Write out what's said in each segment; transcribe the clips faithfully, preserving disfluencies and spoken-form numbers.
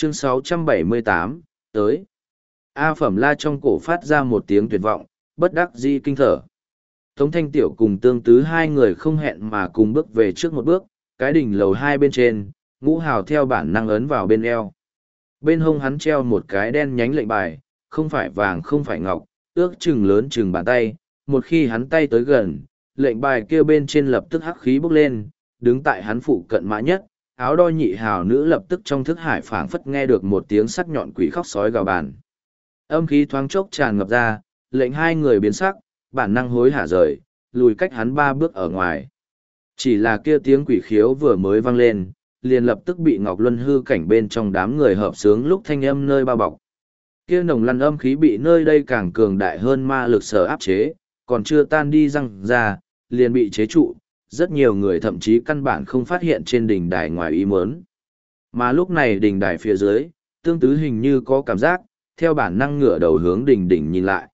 Chương sáu trăm bảy mươi tám, tới. A Phẩm La trong cổ phát ra một tiếng tuyệt vọng, bất đắc dĩ kinh thở. Tống Thanh Tiểu cùng Tương Tứ hai người không hẹn mà cùng bước về trước một bước, cái đỉnh lầu hai bên trên, Ngũ Hào theo bản năng ấn vào bên eo. Bên hông hắn treo một cái đen nhánh lệnh bài, không phải vàng không phải ngọc, ước chừng lớn chừng bàn tay. Một khi hắn tay tới gần, lệnh bài kia bên trên lập tức hắc khí bốc lên, đứng tại hắn phụ cận mã nhất, áo đo nhị hào nữ lập tức trong thức hải phảng phất nghe được một tiếng sắc nhọn quỷ khóc sói gào bàn. Âm khí thoáng chốc tràn ngập ra, lệnh hai người biến sắc, bản năng hối hả rời, lùi cách hắn ba bước ở ngoài. Chỉ là kia tiếng quỷ khiếu vừa mới vang lên, liền lập tức bị Ngọc Luân hư cảnh bên trong đám người hợp sướng lúc thanh âm nơi bao bọc. Kia nồng lăn âm khí bị nơi đây càng cường đại hơn ma lực sở áp chế, còn chưa tan đi răng ra, liền bị chế trụ, rất nhiều người thậm chí căn bản không phát hiện trên đỉnh đài ngoài ý muốn. Mà lúc này đỉnh đài phía dưới, Tương Tứ hình như có cảm giác, theo bản năng ngửa đầu hướng đỉnh đỉnh nhìn lại.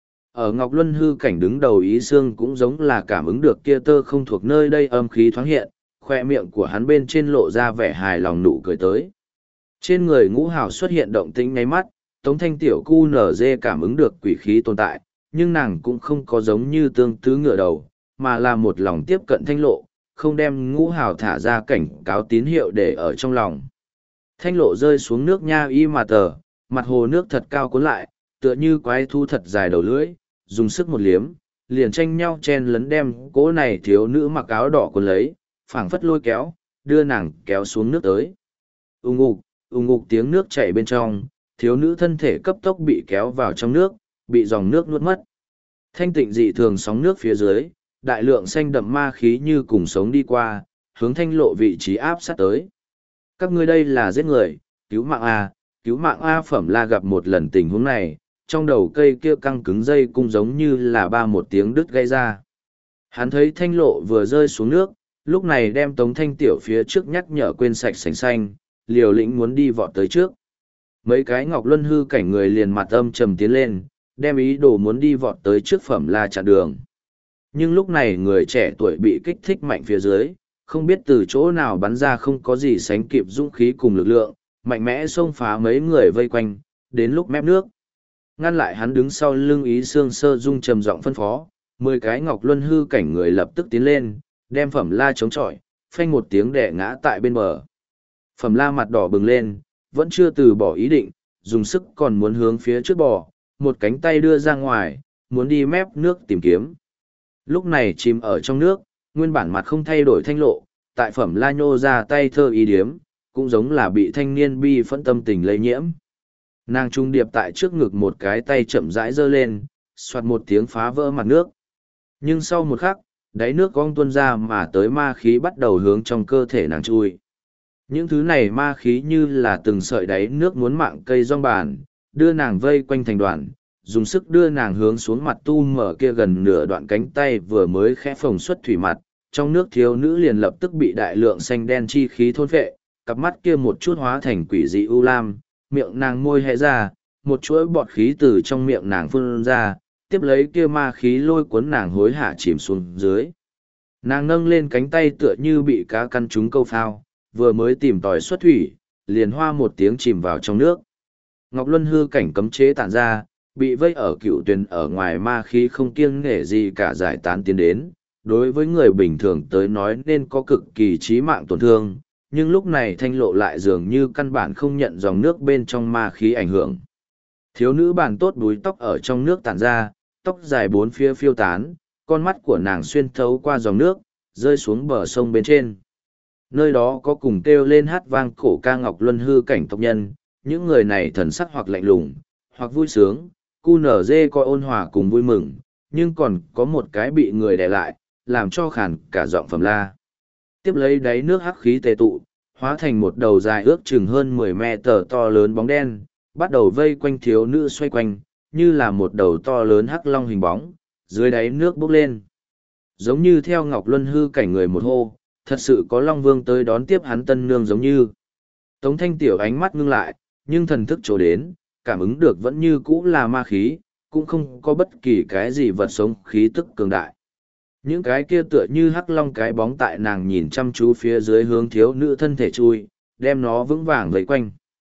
Ở Ngọc Luân hư cảnh đứng đầu Ý Xương cũng giống là cảm ứng được kia tơ không thuộc nơi đây âm khí thoáng hiện, khoe miệng của hắn bên trên lộ ra vẻ hài lòng nụ cười tới. Trên người Ngũ Hào xuất hiện động tĩnh ngáy mắt, Tống Thanh Tiểu cu nở dê cảm ứng được quỷ khí tồn tại, nhưng nàng cũng không có giống như Tương Tứ ngửa đầu, mà là một lòng tiếp cận Thanh Lộ, không đem Ngũ Hào thả ra cảnh cáo tín hiệu để ở trong lòng. Thanh Lộ rơi xuống nước nha y mà tờ, mặt hồ nước thật cao cuốn lại, tựa như quái thu thật dài đầu lưỡi, dùng sức một liếm, liền tranh nhau chen lấn đem cỗ này thiếu nữ mặc áo đỏ cuốn lấy, phảng phất lôi kéo, đưa nàng kéo xuống nước tới. Ùng ục, ùng ục tiếng nước chảy bên trong, thiếu nữ thân thể cấp tốc bị kéo vào trong nước, bị dòng nước nuốt mất. Thanh tịnh dị thường sóng nước phía dưới, đại lượng xanh đậm ma khí như cùng sống đi qua, hướng Thanh Lộ vị trí áp sát tới. Các ngươi đây là giết người, cứu mạng A, cứu mạng A Phẩm La gặp một lần tình huống này, trong đầu cây kia căng cứng dây cung giống như là ba một tiếng đứt gây ra. Hắn thấy Thanh Lộ vừa rơi xuống nước, lúc này đem Tống Thanh Tiểu phía trước nhắc nhở quên sạch sành xanh, liều lĩnh muốn đi vọt tới trước. Mấy cái Ngọc Luân hư cảnh người liền mặt âm trầm tiến lên, đem ý đồ muốn đi vọt tới trước Phẩm La chặn đường. Nhưng lúc này người trẻ tuổi bị kích thích mạnh phía dưới, không biết từ chỗ nào bắn ra không có gì sánh kịp dũng khí cùng lực lượng, mạnh mẽ xông phá mấy người vây quanh, đến lúc mép nước. Ngăn lại hắn đứng sau lưng Ý Xương Sơ Dung trầm giọng phân phó, mười cái Ngọc Luân hư cảnh người lập tức tiến lên, đem Phẩm La chống chọi, phanh một tiếng đè ngã tại bên bờ. Phẩm La mặt đỏ bừng lên, vẫn chưa từ bỏ ý định, dùng sức còn muốn hướng phía trước bò, một cánh tay đưa ra ngoài, muốn đi mép nước tìm kiếm. Lúc này chìm ở trong nước, nguyên bản mặt không thay đổi Thanh Lộ, tại Phẩm La nhô ra tay thơ ý điếm, cũng giống là bị thanh niên bi phẫn tâm tình lây nhiễm. Nàng trung điệp tại trước ngực một cái tay chậm rãi giơ lên, soạt một tiếng phá vỡ mặt nước. Nhưng sau một khắc, đáy nước cong tuôn ra mà tới ma khí bắt đầu hướng trong cơ thể nàng chui. Những thứ này ma khí như là từng sợi đáy nước muốn mạng cây rong bàn, đưa nàng vây quanh thành đoàn, dùng sức đưa nàng hướng xuống mặt tu mở kia gần nửa đoạn cánh tay vừa mới khẽ phồng xuất thủy mặt, trong nước thiếu nữ liền lập tức bị đại lượng xanh đen chi khí thôn phệ, cặp mắt kia một chút hóa thành quỷ dị u lam, miệng nàng môi hé ra, một chuỗi bọt khí từ trong miệng nàng phun ra, tiếp lấy kia ma khí lôi cuốn nàng hối hả chìm xuống dưới. Nàng nâng lên cánh tay tựa như bị cá căn trúng câu phao, vừa mới tìm tòi xuất thủy, liền hoa một tiếng chìm vào trong nước. Ngọc Luân hư cảnh cấm chế tản ra, bị vây ở cựu tuyền ở ngoài ma khí không kiêng nể gì cả giải tán tiến đến, đối với người bình thường tới nói nên có cực kỳ chí mạng tổn thương, nhưng lúc này Thanh Lộ lại dường như căn bản không nhận dòng nước bên trong ma khí ảnh hưởng. Thiếu nữ bàn tốt đuôi tóc ở trong nước tản ra, tóc dài bốn phía phiêu tán, con mắt của nàng xuyên thấu qua dòng nước, rơi xuống bờ sông bên trên. Nơi đó có cùng kêu lên hát vang cổ ca Ngọc Luân hư cảnh tộc nhân, những người này thần sắc hoặc lạnh lùng, hoặc vui sướng, cu nở dê coi ôn hòa cùng vui mừng, nhưng còn có một cái bị người đè lại, làm cho khàn cả giọng Phẩm La. Tiếp lấy đáy nước hắc khí tề tụ, hóa thành một đầu dài ước chừng hơn mười mét tờ to lớn bóng đen, bắt đầu vây quanh thiếu nữ xoay quanh, như là một đầu to lớn hắc long hình bóng, dưới đáy nước bốc lên. Giống như theo Ngọc Luân hư cảnh người một hô, thật sự có Long Vương tới đón tiếp hắn tân nương giống như. Tống Thanh Tiểu ánh mắt ngưng lại, nhưng thần thức chỗ đến, cảm ứng được vẫn như cũ là ma khí, cũng không có bất kỳ cái gì vật sống khí tức cường đại. Những cái kia tựa như hắc long cái bóng tại nàng nhìn chăm chú phía dưới hướng thiếu nữ thân thể chui, đem nó vững vàng vây quanh.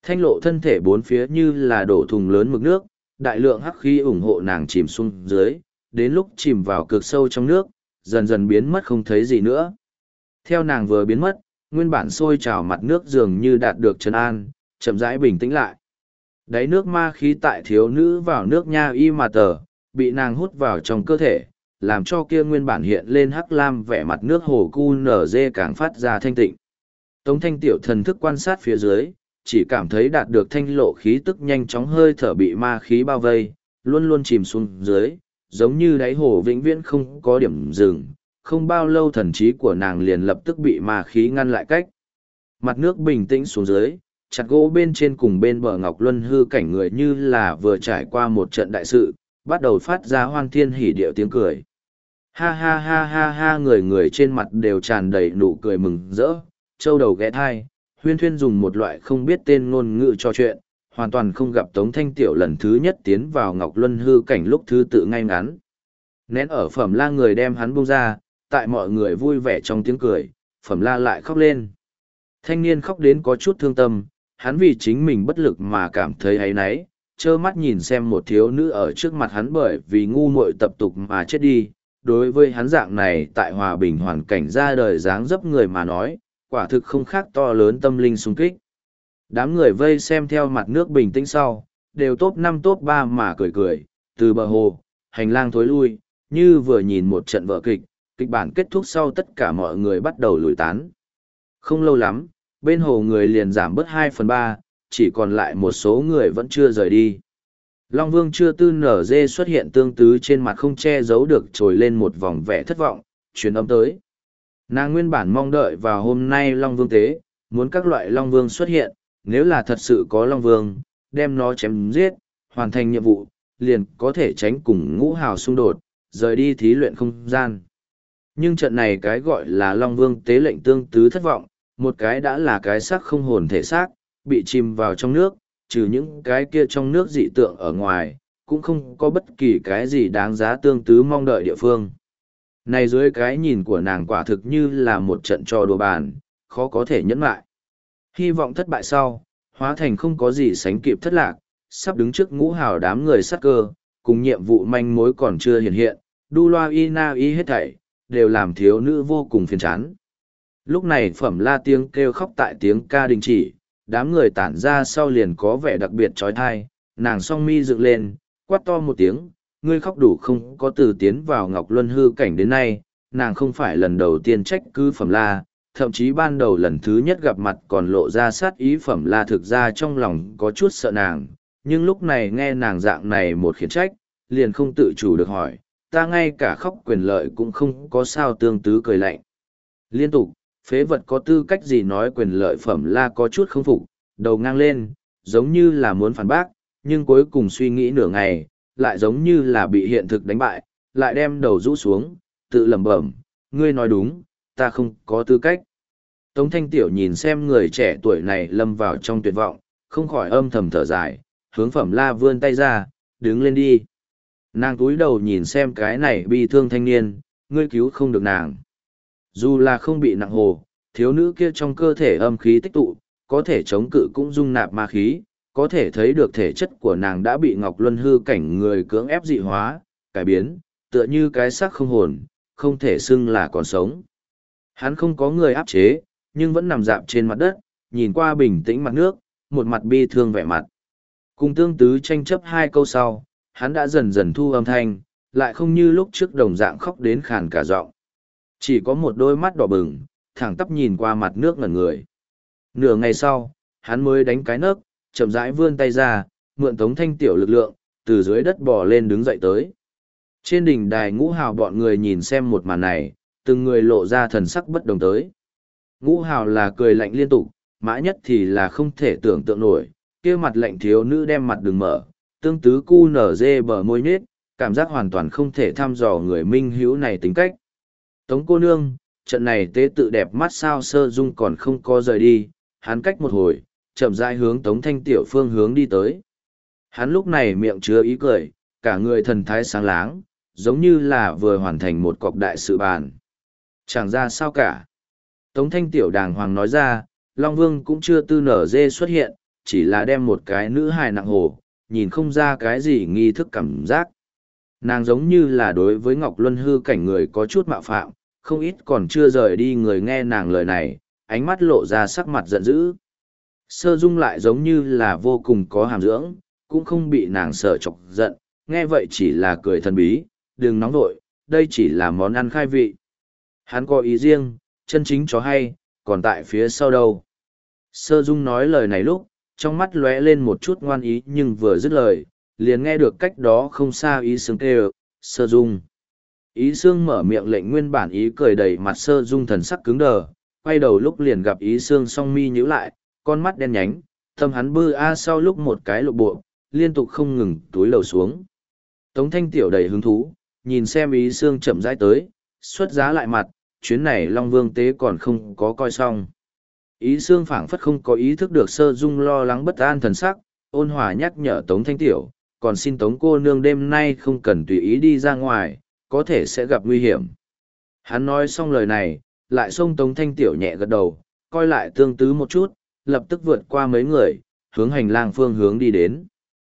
Thanh lộ thân thể bốn phía như là đổ thùng lớn mực nước, đại lượng hắc khí ủng hộ nàng chìm xuống dưới, đến lúc chìm vào cực sâu trong nước, dần dần biến mất không thấy gì nữa. Theo nàng vừa biến mất, nguyên bản sôi trào mặt nước dường như đạt được trấn an, chậm rãi bình tĩnh lại. Đáy nước ma khí tại thiếu nữ vào nước nha y mà tờ, bị nàng hút vào trong cơ thể, làm cho kia nguyên bản hiện lên hắc lam vẻ mặt nước hồ cu nở dê càng phát ra thanh tịnh. Tống thanh tiểu thần thức quan sát phía dưới, chỉ cảm thấy đạt được thanh lộ khí tức nhanh chóng hơi thở bị ma khí bao vây, luôn luôn chìm xuống dưới, giống như đáy hồ vĩnh viễn không có điểm dừng. Không bao lâu thần trí của nàng liền lập tức bị ma khí ngăn lại cách. Mặt nước bình tĩnh xuống dưới, chặt gỗ bên trên cùng bên bờ ngọc luân hư cảnh người như là vừa trải qua một trận đại sự, bắt đầu phát ra hoan thiên hỉ điệu tiếng cười. Ha ha ha ha ha, người người trên mặt đều tràn đầy nụ cười mừng rỡ, châu đầu ghé thai, huyên thuyên dùng một loại không biết tên ngôn ngữ trò chuyện, hoàn toàn không gặp Tống Thanh Tiểu lần thứ nhất tiến vào ngọc luân hư cảnh lúc thứ tự ngay ngắn. Nén ở Phẩm La người đem hắn buông ra, tại mọi người vui vẻ trong tiếng cười, Phẩm La lại khóc lên. Thanh niên khóc đến có chút thương tâm, hắn vì chính mình bất lực mà cảm thấy áy náy, trơ mắt nhìn xem một thiếu nữ ở trước mặt hắn bởi vì ngu muội tập tục mà chết đi. Đối với hắn dạng này tại hòa bình hoàn cảnh ra đời dáng dấp người mà nói, quả thực không khác to lớn tâm linh sung kích. Đám người vây xem theo mặt nước bình tĩnh sau, đều top năm top ba mà cười cười, từ bờ hồ, hành lang thối lui, như vừa nhìn một trận vở kịch, kịch bản kết thúc sau tất cả mọi người bắt đầu lùi tán. Không lâu lắm, bên hồ người liền giảm bớt hai phần ba, chỉ còn lại một số người vẫn chưa rời đi. Long Vương chưa tư nở dê xuất hiện tương tứ trên mặt không che giấu được trồi lên một vòng vẻ thất vọng, truyền âm tới. Nàng nguyên bản mong đợi vào hôm nay Long Vương tế, muốn các loại Long Vương xuất hiện, nếu là thật sự có Long Vương, đem nó chém giết, hoàn thành nhiệm vụ, liền có thể tránh cùng ngũ hào xung đột, rời đi thí luyện không gian. Nhưng trận này cái gọi là Long Vương tế lệnh tương tứ thất vọng, một cái đã là cái xác không hồn thể xác, bị chìm vào trong nước, trừ những cái kia trong nước dị tượng ở ngoài, cũng không có bất kỳ cái gì đáng giá tương tứ mong đợi địa phương. Này dưới cái nhìn của nàng quả thực như là một trận trò đùa bàn, khó có thể nhẫn lại. Hy vọng thất bại sau, hóa thành không có gì sánh kịp thất lạc, sắp đứng trước ngũ hào đám người sát cơ, cùng nhiệm vụ manh mối còn chưa hiện hiện, đu loa y na y hết thảy, đều làm thiếu nữ vô cùng phiền chán. Lúc này Phẩm La tiếng kêu khóc tại tiếng ca đình chỉ, đám người tản ra sau liền có vẻ đặc biệt trói thai, nàng song mi dựng lên, quát to một tiếng, ngươi khóc đủ không có từ tiến vào Ngọc Luân hư cảnh đến nay, nàng không phải lần đầu tiên trách cứ Phẩm La, thậm chí ban đầu lần thứ nhất gặp mặt còn lộ ra sát ý Phẩm La thực ra trong lòng có chút sợ nàng, nhưng lúc này nghe nàng dạng này một khiển trách, liền không tự chủ được hỏi, ta ngay cả khóc quyền lợi cũng không có sao tương tứ cười lạnh. Liên tục, phế vật có tư cách gì nói quyền lợi Phẩm La có chút không phục, đầu ngang lên, giống như là muốn phản bác, nhưng cuối cùng suy nghĩ nửa ngày, lại giống như là bị hiện thực đánh bại, lại đem đầu rũ xuống, tự lẩm bẩm, ngươi nói đúng, ta không có tư cách. Tống Thanh Tiểu nhìn xem người trẻ tuổi này lâm vào trong tuyệt vọng, không khỏi âm thầm thở dài, hướng Phẩm La vươn tay ra, đứng lên đi. Nàng túi đầu nhìn xem cái này bi thương thanh niên, ngươi cứu không được nàng. Dù là không bị nặng hồ, thiếu nữ kia trong cơ thể âm khí tích tụ, có thể chống cự cũng dung nạp ma khí, có thể thấy được thể chất của nàng đã bị Ngọc Luân hư cảnh người cưỡng ép dị hóa, cải biến, tựa như cái xác không hồn, không thể xưng là còn sống. Hắn không có người áp chế, nhưng vẫn nằm dạp trên mặt đất, nhìn qua bình tĩnh mặt nước, một mặt bi thương vẻ mặt. Cùng tương tứ tranh chấp hai câu sau, hắn đã dần dần thu âm thanh, lại không như lúc trước đồng dạng khóc đến khàn cả giọng. Chỉ có một đôi mắt đỏ bừng, thẳng tắp nhìn qua mặt nước ngẩn người. Nửa ngày sau, hắn mới đánh cái nấc, chậm rãi vươn tay ra, mượn Tống Thanh Tiểu lực lượng, từ dưới đất bò lên đứng dậy tới. Trên đỉnh đài ngũ hào bọn người nhìn xem một màn này, từng người lộ ra thần sắc bất đồng tới. Ngũ hào là cười lạnh liên tục, mã nhất thì là không thể tưởng tượng nổi, kia mặt lạnh thiếu nữ đem mặt đường mở, tương tứ cu nở dê bờ môi nết, cảm giác hoàn toàn không thể thăm dò người minh hữu này tính cách. Tống cô nương, trận này tế tự đẹp mắt sao sơ dung còn không có rời đi, hắn cách một hồi, chậm rãi hướng Tống Thanh Tiểu phương hướng đi tới. Hắn lúc này miệng chứa ý cười, cả người thần thái sáng láng, giống như là vừa hoàn thành một cọc đại sự bàn. Chẳng ra sao cả. Tống Thanh Tiểu đàng hoàng nói ra, Long Vương cũng chưa tư nở dê xuất hiện, chỉ là đem một cái nữ hài nặng hồ, nhìn không ra cái gì nghi thức cảm giác. Nàng giống như là đối với Ngọc Luân hư cảnh người có chút mạo phạm, không ít còn chưa rời đi người nghe nàng lời này, ánh mắt lộ ra sắc mặt giận dữ. Sơ Dung lại giống như là vô cùng có hàm dưỡng, cũng không bị nàng sợ chọc giận, nghe vậy chỉ là cười thần bí, đừng nóng vội, đây chỉ là món ăn khai vị. Hắn có ý riêng, chân chính chó hay, còn tại phía sau đâu. Sơ Dung nói lời này lúc, trong mắt lóe lên một chút ngoan ý nhưng vừa dứt lời, liền nghe được cách đó không xa Ý Sương kêu, Sơ Dung. Ý Sương mở miệng lệnh nguyên bản ý cười đầy mặt Sơ Dung thần sắc cứng đờ, quay đầu lúc liền gặp Ý Sương song mi nhíu lại, con mắt đen nhánh, tâm hắn bư a sau lúc một cái lộ bộ, liên tục không ngừng túi lầu xuống. Tống Thanh Tiểu đầy hứng thú, nhìn xem Ý Sương chậm rãi tới, xuất giá lại mặt, chuyến này Long Vương tế còn không có coi xong. Ý Sương phảng phất không có ý thức được Sơ Dung lo lắng bất an thần sắc, ôn hòa nhắc nhở Tống Thanh Tiểu, còn xin Tống cô nương đêm nay không cần tùy ý đi ra ngoài, có thể sẽ gặp nguy hiểm. Hắn nói xong lời này, lại xông Tống Thanh Tiểu nhẹ gật đầu, coi lại tương tứ một chút, lập tức vượt qua mấy người, hướng hành lang phương hướng đi đến.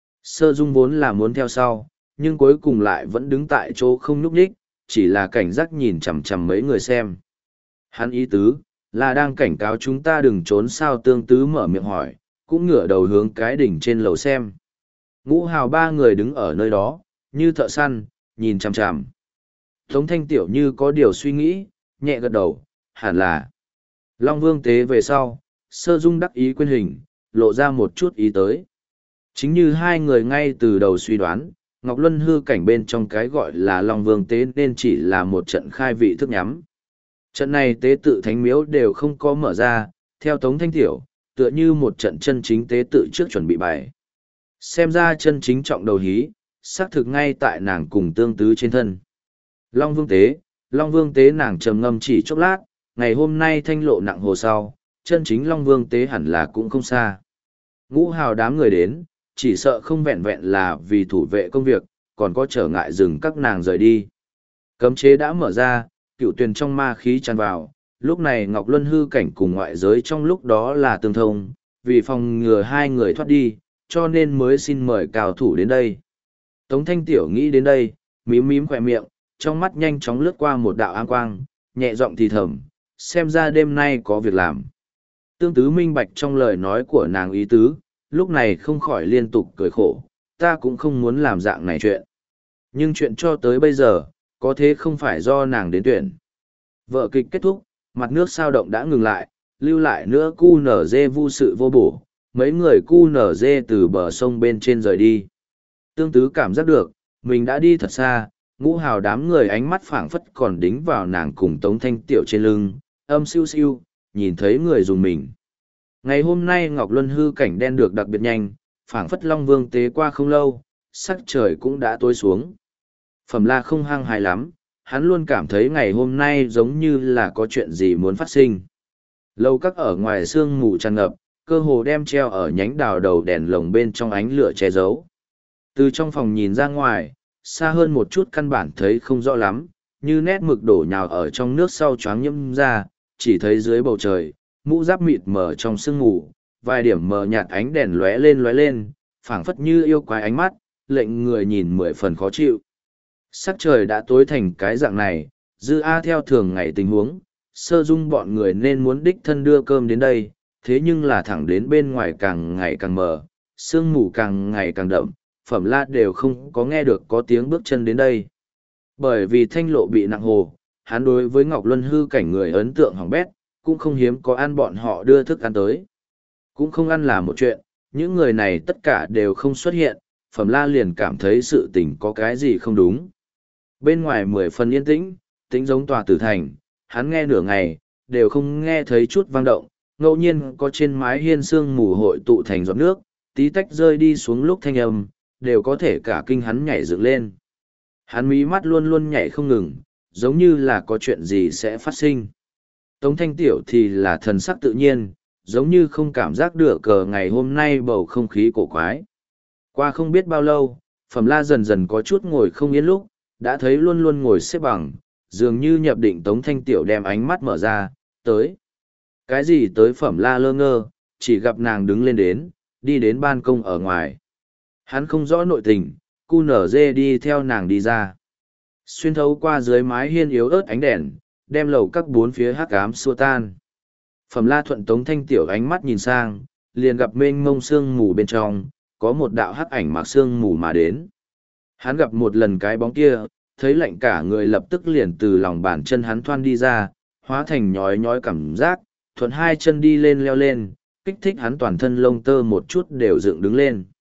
Sơ Dung vốn là muốn theo sau, nhưng cuối cùng lại vẫn đứng tại chỗ không nhúc nhích, chỉ là cảnh giác nhìn chằm chằm mấy người xem. Hắn ý tứ, là đang cảnh cáo chúng ta đừng trốn sao tương tứ mở miệng hỏi, cũng ngửa đầu hướng cái đỉnh trên lầu xem. Ngũ Hào ba người đứng ở nơi đó, như thợ săn, nhìn chằm chằm. Tống Thanh Tiểu như có điều suy nghĩ, nhẹ gật đầu, hẳn là. Long Vương tế về sau, Sơ Dung đắc ý quyên hình, lộ ra một chút ý tới. Chính như hai người ngay từ đầu suy đoán, Ngọc Luân hư cảnh bên trong cái gọi là Long Vương tế nên chỉ là một trận khai vị thức nhắm. Trận này tế tự thánh miếu đều không có mở ra, theo Tống Thanh Tiểu, tựa như một trận chân chính tế tự trước chuẩn bị bài. Xem ra chân chính trọng đầu hí, xác thực ngay tại nàng cùng tương tứ trên thân. Long Vương tế, Long Vương tế nàng trầm ngâm chỉ chốc lát, ngày hôm nay thanh lộ nặng hồ sau, chân chính Long Vương tế hẳn là cũng không xa. Ngũ Hào đám người đến, chỉ sợ không vẹn vẹn là vì thủ vệ công việc, còn có trở ngại dừng các nàng rời đi. Cấm chế đã mở ra, cựu tuyền trong ma khí tràn vào, lúc này Ngọc Luân hư cảnh cùng ngoại giới trong lúc đó là tương thông, vì phòng ngừa hai người thoát đi, cho nên mới xin mời cao thủ đến đây. Tống Thanh Tiểu nghĩ đến đây, mím mím khỏe miệng, trong mắt nhanh chóng lướt qua một đạo áng quang, nhẹ giọng thì thầm, xem ra đêm nay có việc làm. Tương tứ minh bạch trong lời nói của nàng ý tứ, lúc này không khỏi liên tục cười khổ, ta cũng không muốn làm dạng này chuyện. Nhưng chuyện cho tới bây giờ, có thế không phải do nàng đến tuyển. Vở kịch kết thúc, mặt nước sao động đã ngừng lại, lưu lại nữa cu nở dê vu sự vô bổ, mấy người cu nở dê từ bờ sông bên trên rời đi. Tương tứ cảm giác được, mình đã đi thật xa, Ngũ Hào đám người ánh mắt phảng phất còn đính vào nàng cùng Tống Thanh Tiểu trên lưng, âm siêu siêu, nhìn thấy người dùng mình. Ngày hôm nay Ngọc Luân hư cảnh đen được đặc biệt nhanh, phảng phất Long Vương tế qua không lâu, sắc trời cũng đã tối xuống. Phẩm La không hăng hài lắm, hắn luôn cảm thấy ngày hôm nay giống như là có chuyện gì muốn phát sinh. Lâu các ở ngoài sương mù tràn ngập, cơ hồ đem treo ở nhánh đào đầu đèn lồng bên trong ánh lửa che giấu. Từ trong phòng nhìn ra ngoài, xa hơn một chút căn bản thấy không rõ lắm, như nét mực đổ nhào ở trong nước sau choáng nhiễm ra, chỉ thấy dưới bầu trời, mũ giáp mịt mờ trong sương mù, vài điểm mờ nhạt ánh đèn lóe lên lóe lên, phảng phất như yêu quái ánh mắt, lệnh người nhìn mười phần khó chịu. Sắc trời đã tối thành cái dạng này, Dư A theo thường ngày tình huống, Sơ Dung bọn người nên muốn đích thân đưa cơm đến đây, thế nhưng là thẳng đến bên ngoài càng ngày càng mờ, sương mù càng ngày càng đậm, Phẩm La đều không có nghe được có tiếng bước chân đến đây. Bởi vì thanh lộ bị nặng hồ, hắn đối với Ngọc Luân hư cảnh người ấn tượng hỏng bét, cũng không hiếm có ăn bọn họ đưa thức ăn tới. Cũng không ăn là một chuyện, những người này tất cả đều không xuất hiện, Phẩm La liền cảm thấy sự tình có cái gì không đúng. Bên ngoài mười phần yên tĩnh, tĩnh giống tòa tử thành, hắn nghe nửa ngày, đều không nghe thấy chút vang động, ngẫu nhiên có trên mái hiên sương mù hội tụ thành giọt nước, tí tách rơi đi xuống lúc thanh âm, đều có thể cả kinh hắn nhảy dựng lên. Hắn mí mắt luôn luôn nhảy không ngừng, giống như là có chuyện gì sẽ phát sinh. Tống Thanh Tiểu thì là thần sắc tự nhiên, giống như không cảm giác được cờ ngày hôm nay bầu không khí cổ quái. Qua không biết bao lâu, Phẩm La dần dần có chút ngồi không yên lúc, đã thấy luôn luôn ngồi xếp bằng, dường như nhập định Tống Thanh Tiểu đem ánh mắt mở ra, tới. Cái gì tới Phẩm La lơ ngơ, chỉ gặp nàng đứng lên đến, đi đến ban công ở ngoài. Hắn không rõ nội tình, cu nở dê đi theo nàng đi ra. Xuyên thấu qua dưới mái hiên yếu ớt ánh đèn, đem lầu các bốn phía hắc ám xua tan. Phẩm La Thuận Tống Thanh Tiểu ánh mắt nhìn sang, liền gặp mênh mông sương mù bên trong, có một đạo hắc ảnh mặc sương mù mà đến. Hắn gặp một lần cái bóng kia, thấy lạnh cả người lập tức liền từ lòng bàn chân hắn thoăn đi ra, hóa thành nhói nhói cảm giác, thuận hai chân đi lên leo lên, kích thích hắn toàn thân lông tơ một chút đều dựng đứng lên.